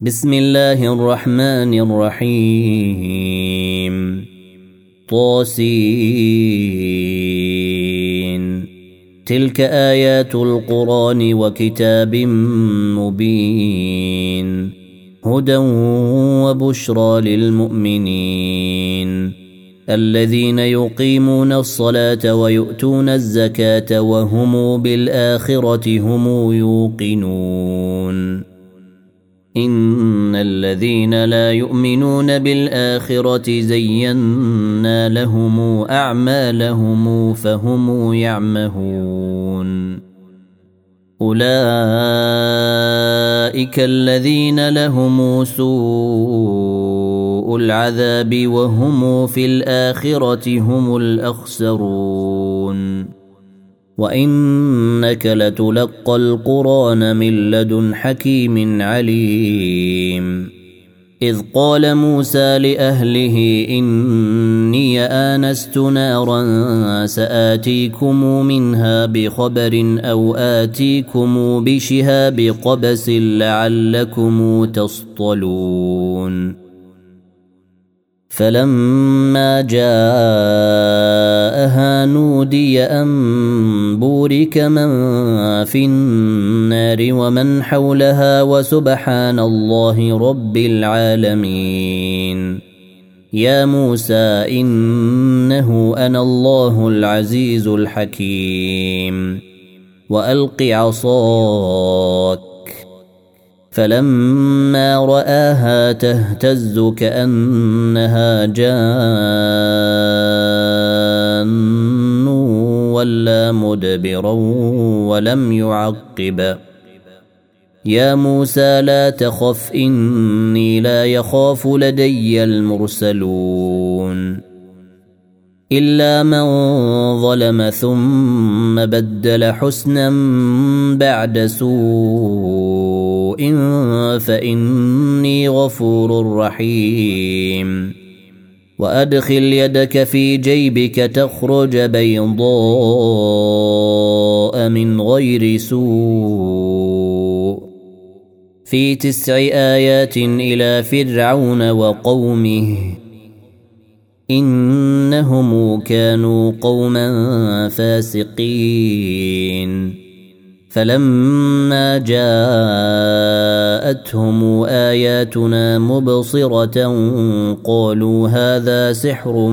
بسم الله الرحمن الرحيم طاسين تلك آيات القرآن وكتاب مبين هدى وبشرى للمؤمنين الذين يقيمون الصلاة ويؤتون الزكاة وهم بالآخرة هم يوقنون إن الذين لا يؤمنون بالآخرة زينا لهم أعمالهم فهم يعمهون أولئك الذين لهم سوء العذاب وهم في الآخرة هم الأخسرون وإنك لتلقى القرآن من لدن حكيم عليم إذ قال موسى لأهله إني آنست نارا سآتيكم منها بخبر أو آتيكم بشهاب قبس لعلكم تصطلون فلما جاءها نودي أن بورك من في النار ومن حولها وسبحان الله رب العالمين يا موسى إنه أنا الله العزيز الحكيم وألق عصاك فلما رآها تهتز كأنها جان ولا مدبرا ولم يعقب يا موسى لا تخف إني لا يخاف لدي المرسلون إلا من ظلم ثم بدل حسنا بعد سوء فإني غفور رحيم وأدخل يدك في جيبك تخرج بيضاء من غير سوء في 9 آيات إلى فرعون وقومه إنهم كانوا قوما فاسقين فلما جاءتهم آياتنا مبصرة قالوا هذا سحر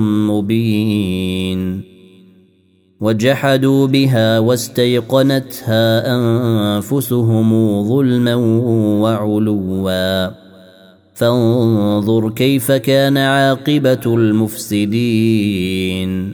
مبين وجحدوا بها واستيقنتها أنفسهم ظلما وعلوا فانظر كيف كان عاقبة المفسدين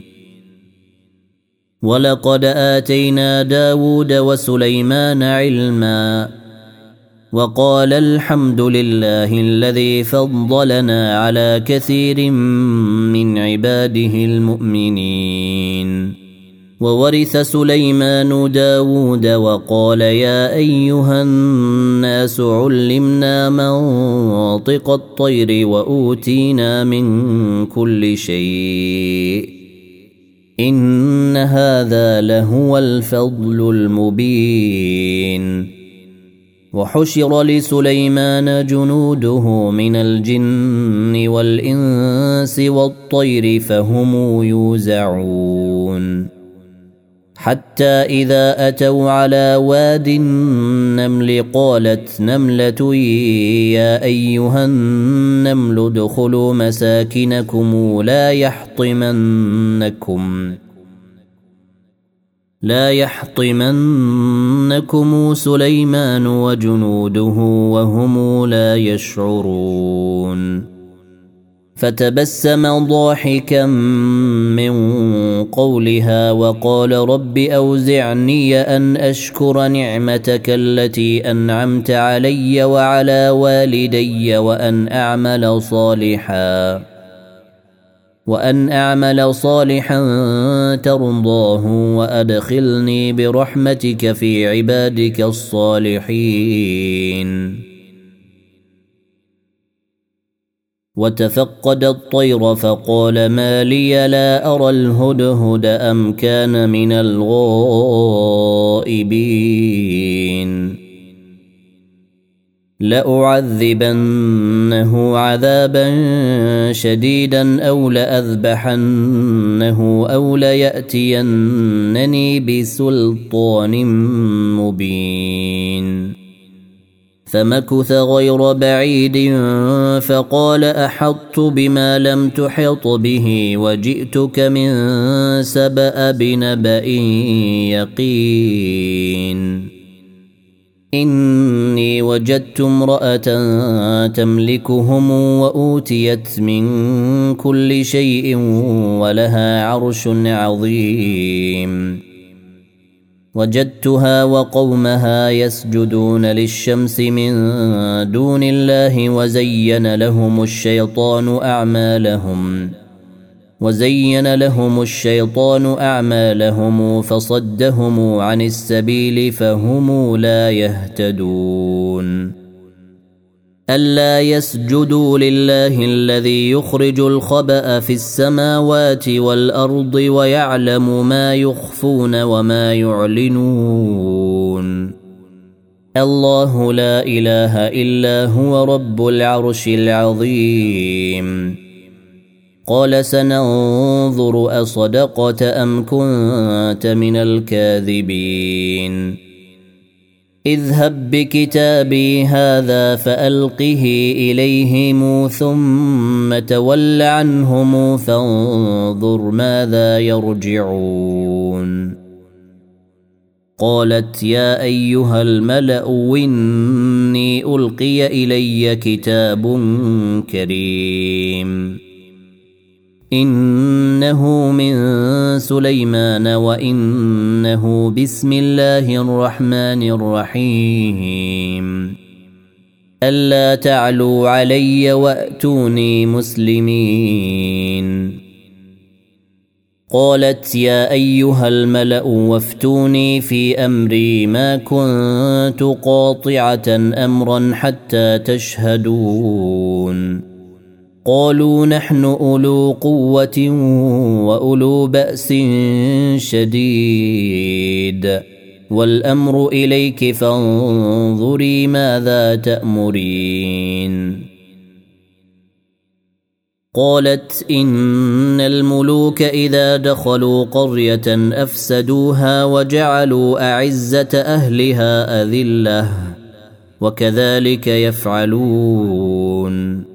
ولقد آتينا داود وسليمان علما وقال الحمد لله الذي فضلنا على كثير من عباده المؤمنين وورث سليمان داود وقال يا أيها الناس علمنا منطق الطير وأوتينا من كل شيء إن هذا لهو الفضل المبين وحشر لسليمان جنوده من الجن والإنس والطير فهم يوزعون حتى إذا أتوا على واد النمل قالت نملة يا أيها النمل ادخلوا مساكنكم لا يحطمنكم سليمان وجنوده وهم لا يشعرون فتبسم ضاحكا من قولها وقال رب أوزعني أن أشكر نعمتك التي أنعمت علي وعلى والدي وأن أعمل صالحا ترضاه وأدخلني برحمتك في عبادك الصالحين وتفقد الطير فقال ما لي لا أرى الهدهد أم كان من الغائبين لأعذبنه عذابا شديدا أو لأذبحنه أو ليأتينني بسلطان مبين. فمكث غير بعيد فقال أحطت بما لم تحط به وجئتك من سبأ بنبأ يقين. إني وجدت امرأة تملكهم وأوتيت من كل شيء ولها عرش عظيم. وجدتها وقومها يسجدون للشمس من دون الله وزين لهم الشيطان أعمالهم فصدهم عن السبيل فهم لا يهتدون. ألا يسجدوا لله الذي يخرج الخبأ في السماوات والأرض ويعلم ما يخفون وما يعلنون. الله لا إله إلا هو رب العرش العظيم. قال سننظر أصدقت أم كنت من الكاذبين. اذهب بكتابي هذا فألقه إليهم ثم تول عنهم فانظر ماذا يرجعون. قالت يا أيها الملأ إني ألقي إلي كتاب كريم إنه من سليمان وإنه بسم الله الرحمن الرحيم. ألا تعلوا علي وأتوني مسلمين. قالت يا أيها الملأ وافتوني في أمري ما كنت قاطعة أمرا حتى تشهدون. قالوا نحن أولو قوة وأولو بأس شديد والأمر إليك فانظري ماذا تأمرين. قالت إن الملوك إذا دخلوا قرية أفسدوها وجعلوا أعزة أهلها أذلة وكذلك يفعلون.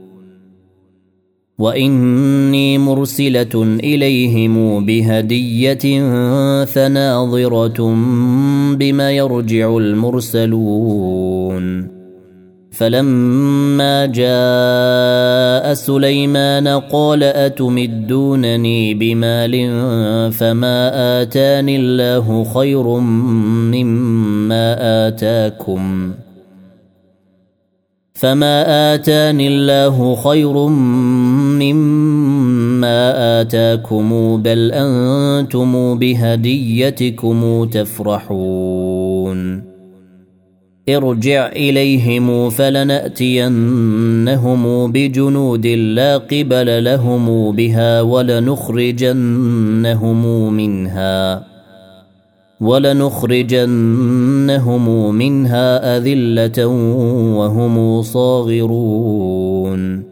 وإني مرسلة إليهم بهدية فناظرة بما يرجع المرسلون. فلما جاء سليمان قال أتمدونني بمال فما آتاني الله خير مما آتاكم بل أنتم بهديتكم تفرحون. ارجع إليهم فلنأتينهم بجنود لا قبل لهم بها ولنخرجنهم منها أذلة وهم صاغرون.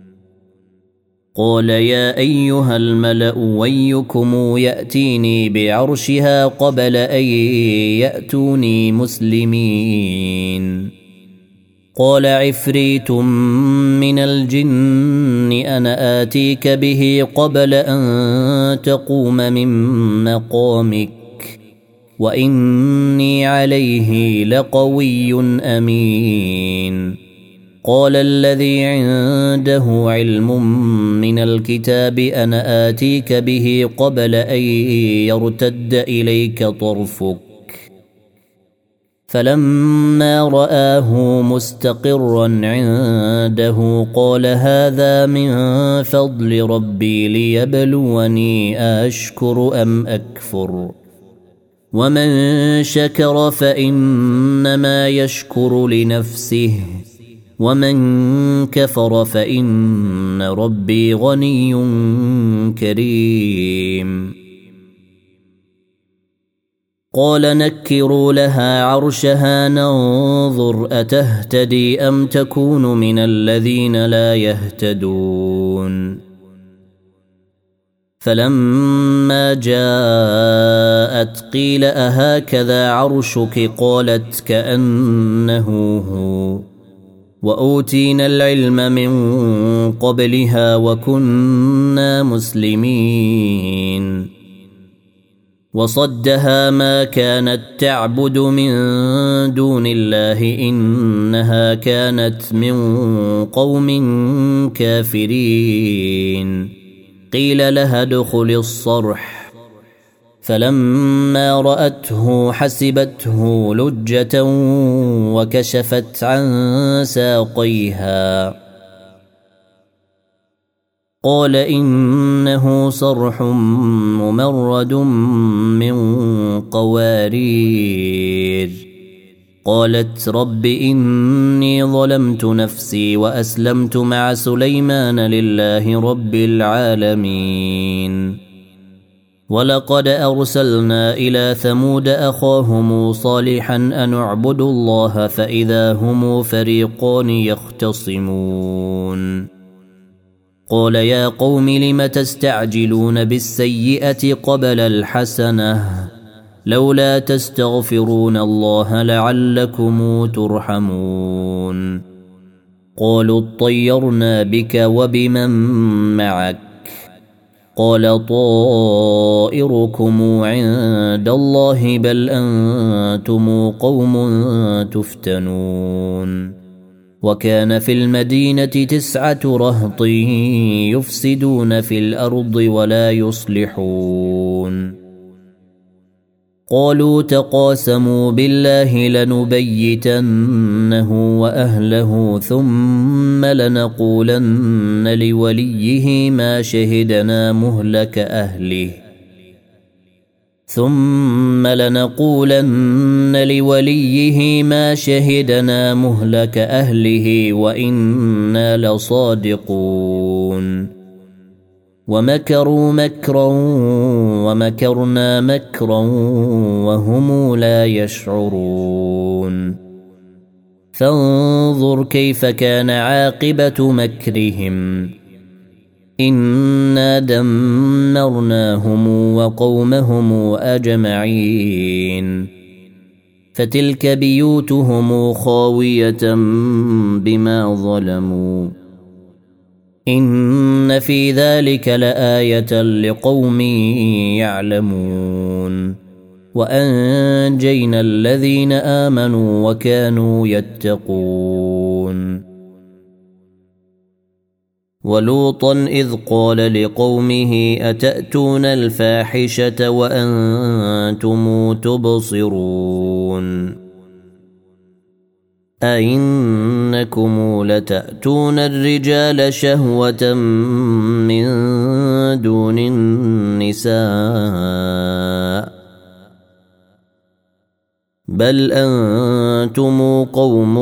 قال يا أيها الملأ ويكم يأتيني بعرشها قبل أن يأتوني مسلمين. قال عفريت من الجن أنا آتيك به قبل أن تقوم من مقامك وإني عليه لقوي أمين. قال الذي عنده علم من الكتاب أنا آتيك به قبل أن يرتد إليك طرفك. فلما رآه مستقرا عنده قال هذا من فضل ربي ليبلوني أشكر أم أكفر. ومن شكر فإنما يشكر لنفسه ومن كفر فإن ربي غني كريم. قال نكروا لها عرشها ننظر أتهتدي أم تكون من الذين لا يهتدون. فلما جاءت قيل أهكذا عرشك قالت كأنه هو وأوتينا العلم من قبلها وكنا مسلمين. وصدها ما كانت تعبد من دون الله إنها كانت من قوم كافرين. قيل لها ادخل الصرح فلما رأته حسبته لجة وكشفت عن ساقيها قال إنه صرح ممرد من قوارير. قالت رب إني ظلمت نفسي وأسلمت مع سليمان لله رب العالمين. ولقد أرسلنا إلى ثمود أخاهم صالحا أن اعبدوا الله فإذا هم فريقان يختصمون. قال يا قوم لم تستعجلون بالسيئة قبل الحسنة لولا تستغفرون الله لعلكم ترحمون. قالوا اطيرنا بك وبمن معك قال طائركم عند الله بل أنتم قوم تفتنون. وكان في المدينة 9 رهط يفسدون في الأرض ولا يصلحون. قالوا تقاسموا بالله لنبيتنه وأهله ثم لنقولن لوليه ما شهدنا مهلك أهله وإنا لصادقون. ومكروا مكرا ومكرنا مكرا وهم لا يشعرون. فانظر كيف كان عاقبة مكرهم إنا دمرناهم وقومهم أجمعين. فتلك بيوتهم خاوية بما ظلموا إن في ذلك لآية لقوم يعلمون. وأنجينا الذين آمنوا وكانوا يتقون. ولوطا إذ قال لقومه أتأتون الفاحشة وأنتم تبصرون أئنكم لتأتون الرجال شهوة من دون النساء بل أنتم قوم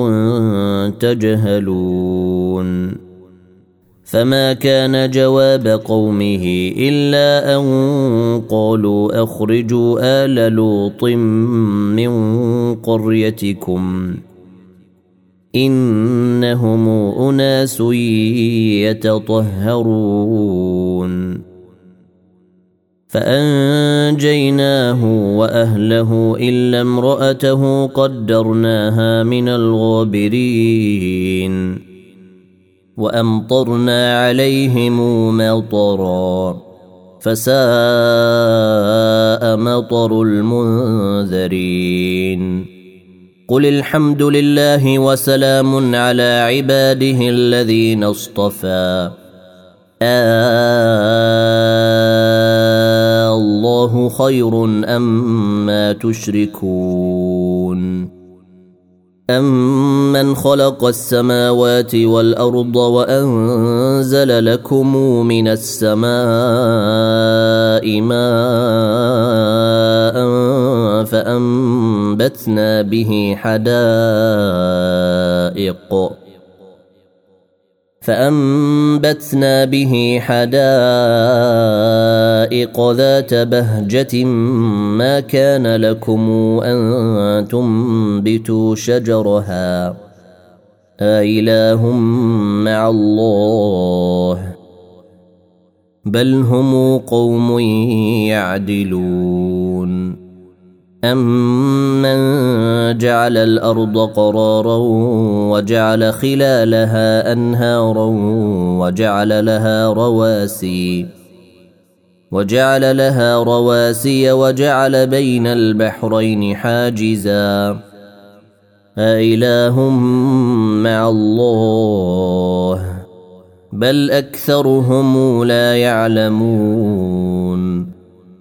تجهلون. فما كان جواب قومه إلا أن قالوا أخرجوا آل لوط من قريتكم إنهم أناس يتطهرون. فأنجيناه وأهله إلا امرأته قدرناها من الغابرين. وأمطرنا عليهم مطرا فساء مطر المنذرين. قل الحمد لله وسلام على عباده الذين اصطفى الله خير أما تشركون. أمن خلق السماوات والأرض وأنزل لكم من السماء ماء فأنبتنا به فأنبتنا به حدائق ذات بهجة ما كان لكم أن تنبتوا شجرها أإله مع الله بل هم قوم يعدلون أمن جعل الأرض قرارا وجعل خلالها أنهارا وجعل لها رواسي وجعل بين البحرين حاجزا أإله مع الله بل أكثرهم لا يعلمون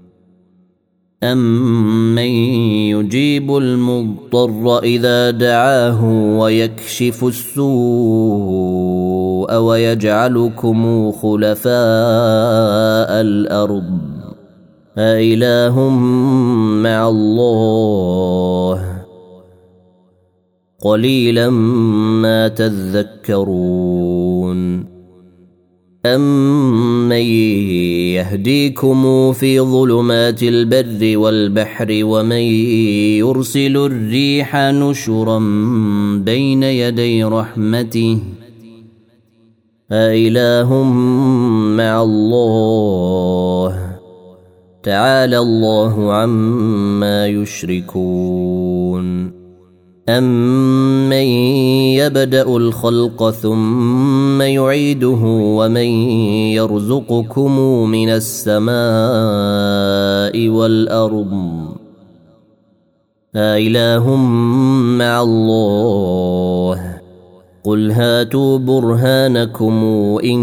أمن يجيب المضطر إذا دعاه ويكشف السوء ويجعلكم خلفاء الأرض أإله مع الله قليلا ما تذكرون أمن يهديكم في ظلمات البر والبحر ومن يرسل الريح نشرا بين يدي رحمته أإله مع الله تعالى الله عما يشركون أمن يبدأ الخلق ثم يعيده ومن يرزقكم من السماء والأرض أإله مع الله قل هاتوا برهانكم إن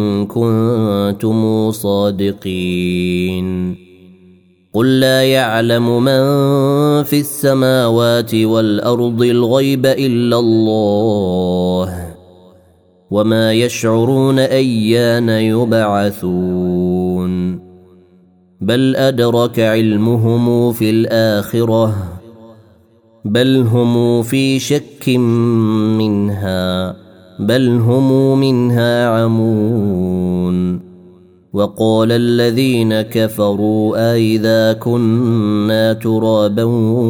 كنتم صادقين قل لا يعلم من في السماوات والأرض الغيب إلا الله وما يشعرون أيان يبعثون بل أدرك علمهم في الآخرة بل هم في شك منها بل هم منها عمون وقال الذين كفروا أئذا كنا ترابا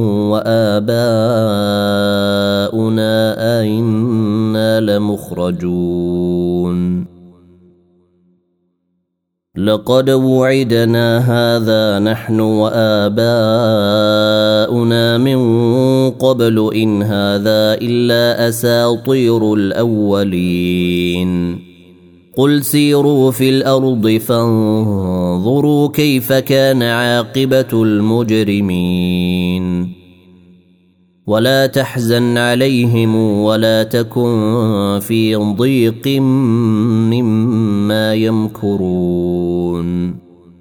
وآباؤنا أئنا لمخرجون لقد وعدنا هذا نحن وآباؤنا من قبل إن هذا إلا أساطير الأولين قل سيروا في الأرض فانظروا كيف كان عاقبة المجرمين ولا تحزن عليهم ولا تكن في ضيق مما يمكرون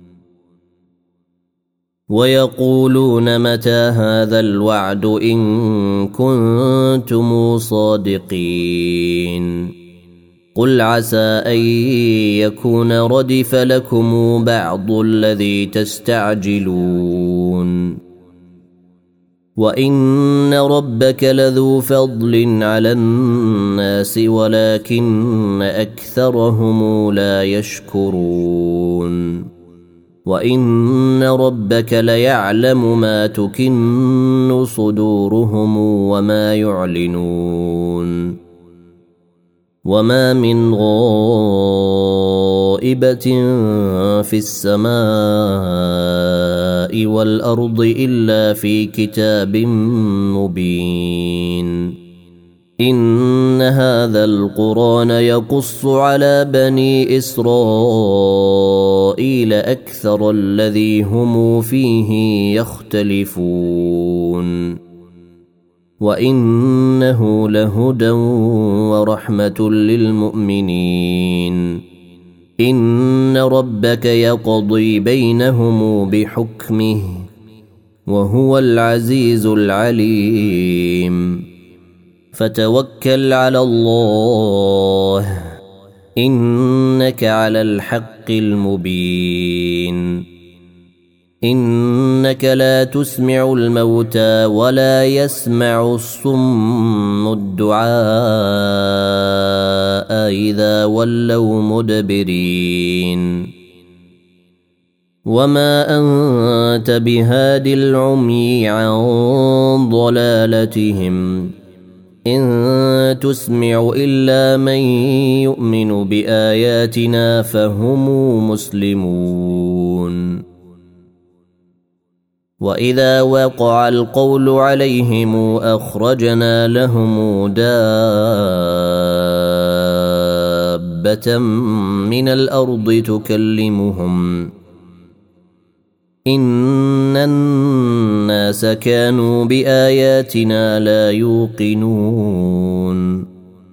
ويقولون متى هذا الوعد إن كنتم صادقين قل عسى أن يكون ردف لكم بعض الذي تستعجلون وإن ربك لذو فضل على الناس ولكن أكثرهم لا يشكرون وإن ربك ليعلم ما تكن صدورهم وما يعلنون وما من غائبة في السماء والأرض إلا في كتاب مبين إن هذا القرآن يقص على بني إسرائيل أكثر الذي هم فيه يختلفون وإنه لهدى ورحمة للمؤمنين إن ربك يقضي بينهم بحكمه وهو العزيز العليم فتوكل على الله إنك على الحق المبين إنك لا تسمع الموتى ولا يسمع الصم الدعاء إذا ولوا مدبرين وما أنت بهاد العمي عن ضلالتهم إن تسمع إلا من يؤمن بآياتنا فهم مسلمون وإذا وقع القول عليهم أخرجنا لهم دابة من الأرض تكلمهم إن الناس كانوا بآياتنا لا يوقنون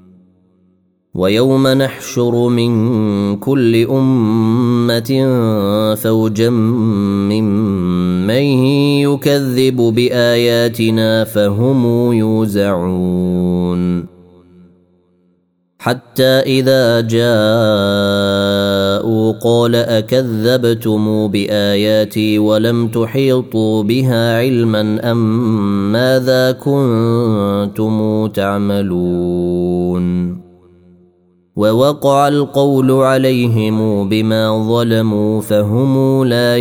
ويوم نحشر من كل أمة فوجا ممن يكذب بآياتنا فهم يوزعون حتى إذا جاءوا قال أكذبتم بآياتي ولم تحيطوا بها علما أم ماذا كنتم تعملون ووقع القول عليهم بما ظلموا فهم لا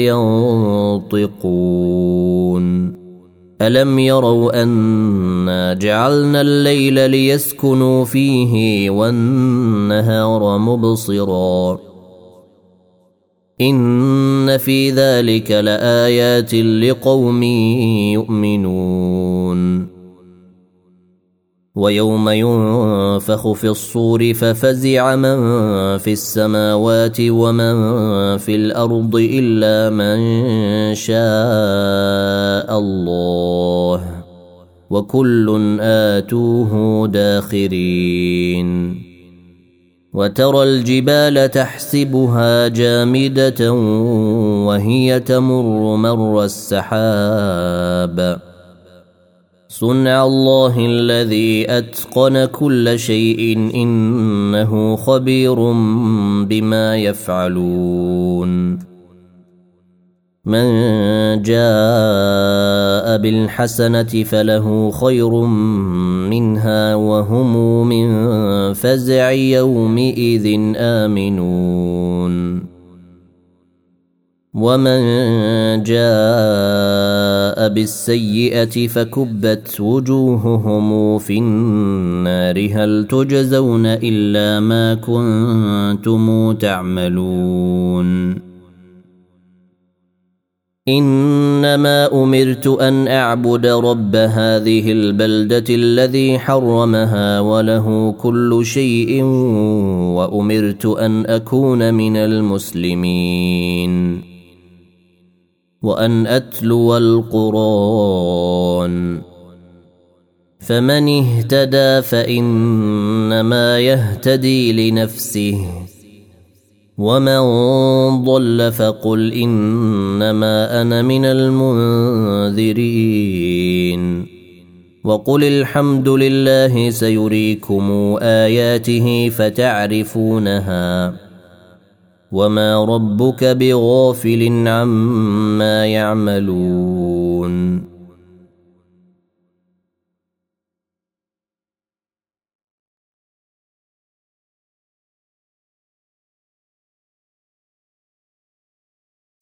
ينطقون ألم يروا أنا جعلنا الليل ليسكنوا فيه والنهار مبصرا إن في ذلك لآيات لقوم يؤمنون ويوم ينفخ في الصور ففزع من في السماوات ومن في الأرض إلا من شاء الله وكل آتوه داخرين وترى الجبال تحسبها جامدة وهي تمر مر السحاب صنع الله الذي أتقن كل شيء إنه خبير بما يفعلون من جاء بالحسنة فله خير منها وهم من فزع يومئذ آمنون ومن جاء بالسيئة فكبت وجوههم في النار هل تجزون إلا ما كنتم تعملون إنما أمرت أن أعبد رب هذه البلدة الذي حرمها وله كل شيء وأمرت أن أكون من المسلمين وأن أتلو القرآن فمن اهتدى فإنما يهتدي لنفسه ومن ضل فقل إنما أنا من المنذرين وقل الحمد لله سيريكم آياته فتعرفونها وما ربك بغافل عما يعملون